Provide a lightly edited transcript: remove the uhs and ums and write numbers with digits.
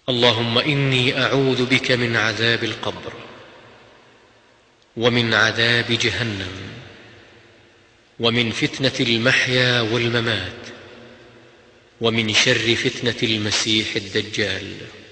اللهم إني أعوذ بك من عذاب القبر ومن عذاب جهنم ومن فتنة المحيا والممات ومن شر فتنة المسيح الدجال.